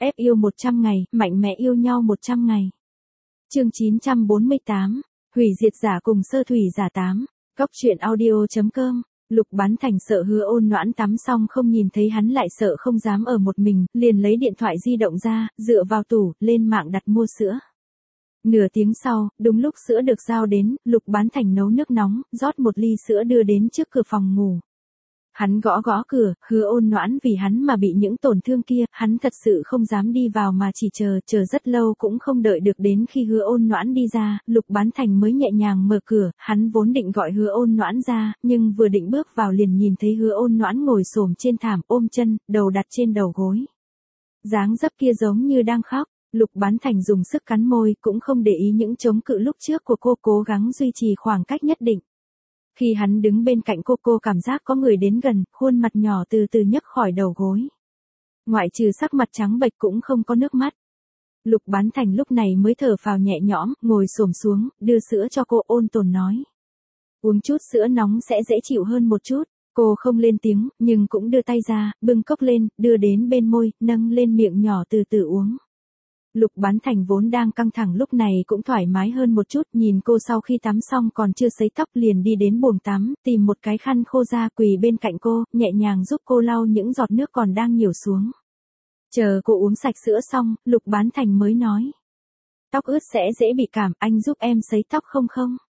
Ép yêu 100 ngày, mạnh mẽ yêu nhau 100 ngày. Chương 948, hủy diệt giả cùng sơ thủy giả 8, góc truyện audio.com. Lục Bán Thành sợ Hứa Ôn Noãn tắm xong không nhìn thấy hắn lại sợ không dám ở một mình, liền lấy điện thoại di động ra, dựa vào tủ, lên mạng đặt mua sữa. Nửa tiếng sau, đúng lúc sữa được giao đến, Lục Bán Thành nấu nước nóng, rót một ly sữa đưa đến trước cửa phòng ngủ. Hắn gõ gõ cửa, Hứa Ôn Noãn vì hắn mà bị những tổn thương kia, hắn thật sự không dám đi vào mà chỉ chờ rất lâu cũng không đợi được đến khi Hứa Ôn Noãn đi ra, Lục Bán Thành mới nhẹ nhàng mở cửa, hắn vốn định gọi Hứa Ôn Noãn ra, nhưng vừa định bước vào liền nhìn thấy Hứa Ôn Noãn ngồi xổm trên thảm ôm chân, đầu đặt trên đầu gối. Dáng dấp kia giống như đang khóc, Lục Bán Thành dùng sức cắn môi cũng không để ý những chống cự lúc trước của cô cố gắng duy trì khoảng cách nhất định. Khi hắn đứng bên cạnh cô cảm giác có người đến gần, khuôn mặt nhỏ từ từ nhấc khỏi đầu gối. Ngoại trừ sắc mặt trắng bệch cũng không có nước mắt. Lục Bán Thành lúc này mới thở phào nhẹ nhõm, ngồi xổm xuống, đưa sữa cho cô, ôn tồn nói. Uống chút sữa nóng sẽ dễ chịu hơn một chút. Cô không lên tiếng, nhưng cũng đưa tay ra, bưng cốc lên, đưa đến bên môi, nâng lên miệng nhỏ từ từ uống. Lục Bán Thành vốn đang căng thẳng lúc này cũng thoải mái hơn một chút, nhìn cô sau khi tắm xong còn chưa sấy tóc liền đi đến buồng tắm, tìm một cái khăn khô ra quỳ bên cạnh cô, nhẹ nhàng giúp cô lau những giọt nước còn đang nhiểu xuống. Chờ cô uống sạch sữa xong, Lục Bán Thành mới nói. Tóc ướt sẽ dễ bị cảm, anh giúp em sấy tóc không?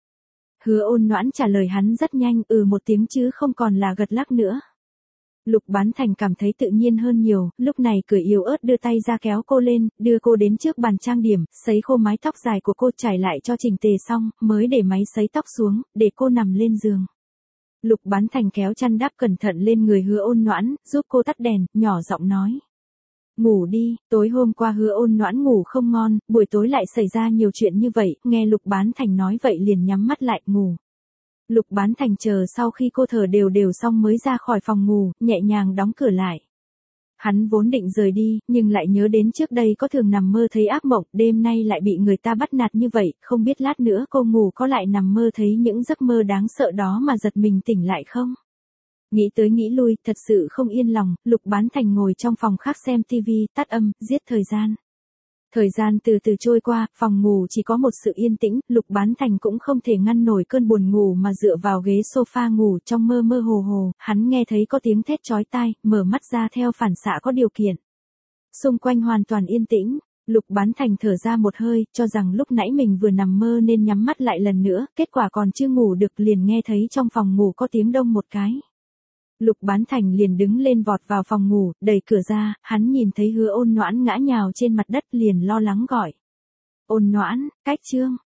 Hứa Ôn Noãn trả lời hắn rất nhanh, một tiếng chứ không còn là gật lắc nữa. Lục Bán Thành cảm thấy tự nhiên hơn nhiều, lúc này cười yếu ớt đưa tay ra kéo cô lên, đưa cô đến trước bàn trang điểm, sấy khô mái tóc dài của cô trải lại cho chỉnh tề xong, mới để máy sấy tóc xuống, để cô nằm lên giường. Lục Bán Thành kéo chăn đắp cẩn thận lên người Hứa Ôn Noãn, giúp cô tắt đèn, nhỏ giọng nói. Ngủ đi, tối hôm qua Hứa Ôn Noãn ngủ không ngon, buổi tối lại xảy ra nhiều chuyện như vậy, nghe Lục Bán Thành nói vậy liền nhắm mắt lại ngủ. Lục Bán Thành chờ sau khi cô thở đều xong mới ra khỏi phòng ngủ, nhẹ nhàng đóng cửa lại. Hắn vốn định rời đi, nhưng lại nhớ đến trước đây có thường nằm mơ thấy ác mộng, đêm nay lại bị người ta bắt nạt như vậy, không biết lát nữa cô ngủ có lại nằm mơ thấy những giấc mơ đáng sợ đó mà giật mình tỉnh lại không? Nghĩ tới nghĩ lui, thật sự không yên lòng, Lục Bán Thành ngồi trong phòng khác xem tivi, tắt âm, giết thời gian. Thời gian từ từ trôi qua, phòng ngủ chỉ có một sự yên tĩnh, Lục Bán Thành cũng không thể ngăn nổi cơn buồn ngủ mà dựa vào ghế sofa ngủ, trong mơ mơ hồ hồ, hắn nghe thấy có tiếng thét chói tai, mở mắt ra theo phản xạ có điều kiện. Xung quanh hoàn toàn yên tĩnh, Lục Bán Thành thở ra một hơi, cho rằng lúc nãy mình vừa nằm mơ nên nhắm mắt lại lần nữa, kết quả còn chưa ngủ được liền nghe thấy trong phòng ngủ có tiếng đông một cái. Lục Bán Thành liền đứng lên vọt vào phòng ngủ, đẩy cửa ra, hắn nhìn thấy Hứa Ôn Noãn ngã nhào trên mặt đất liền lo lắng gọi. Ôn Noãn, cách chương.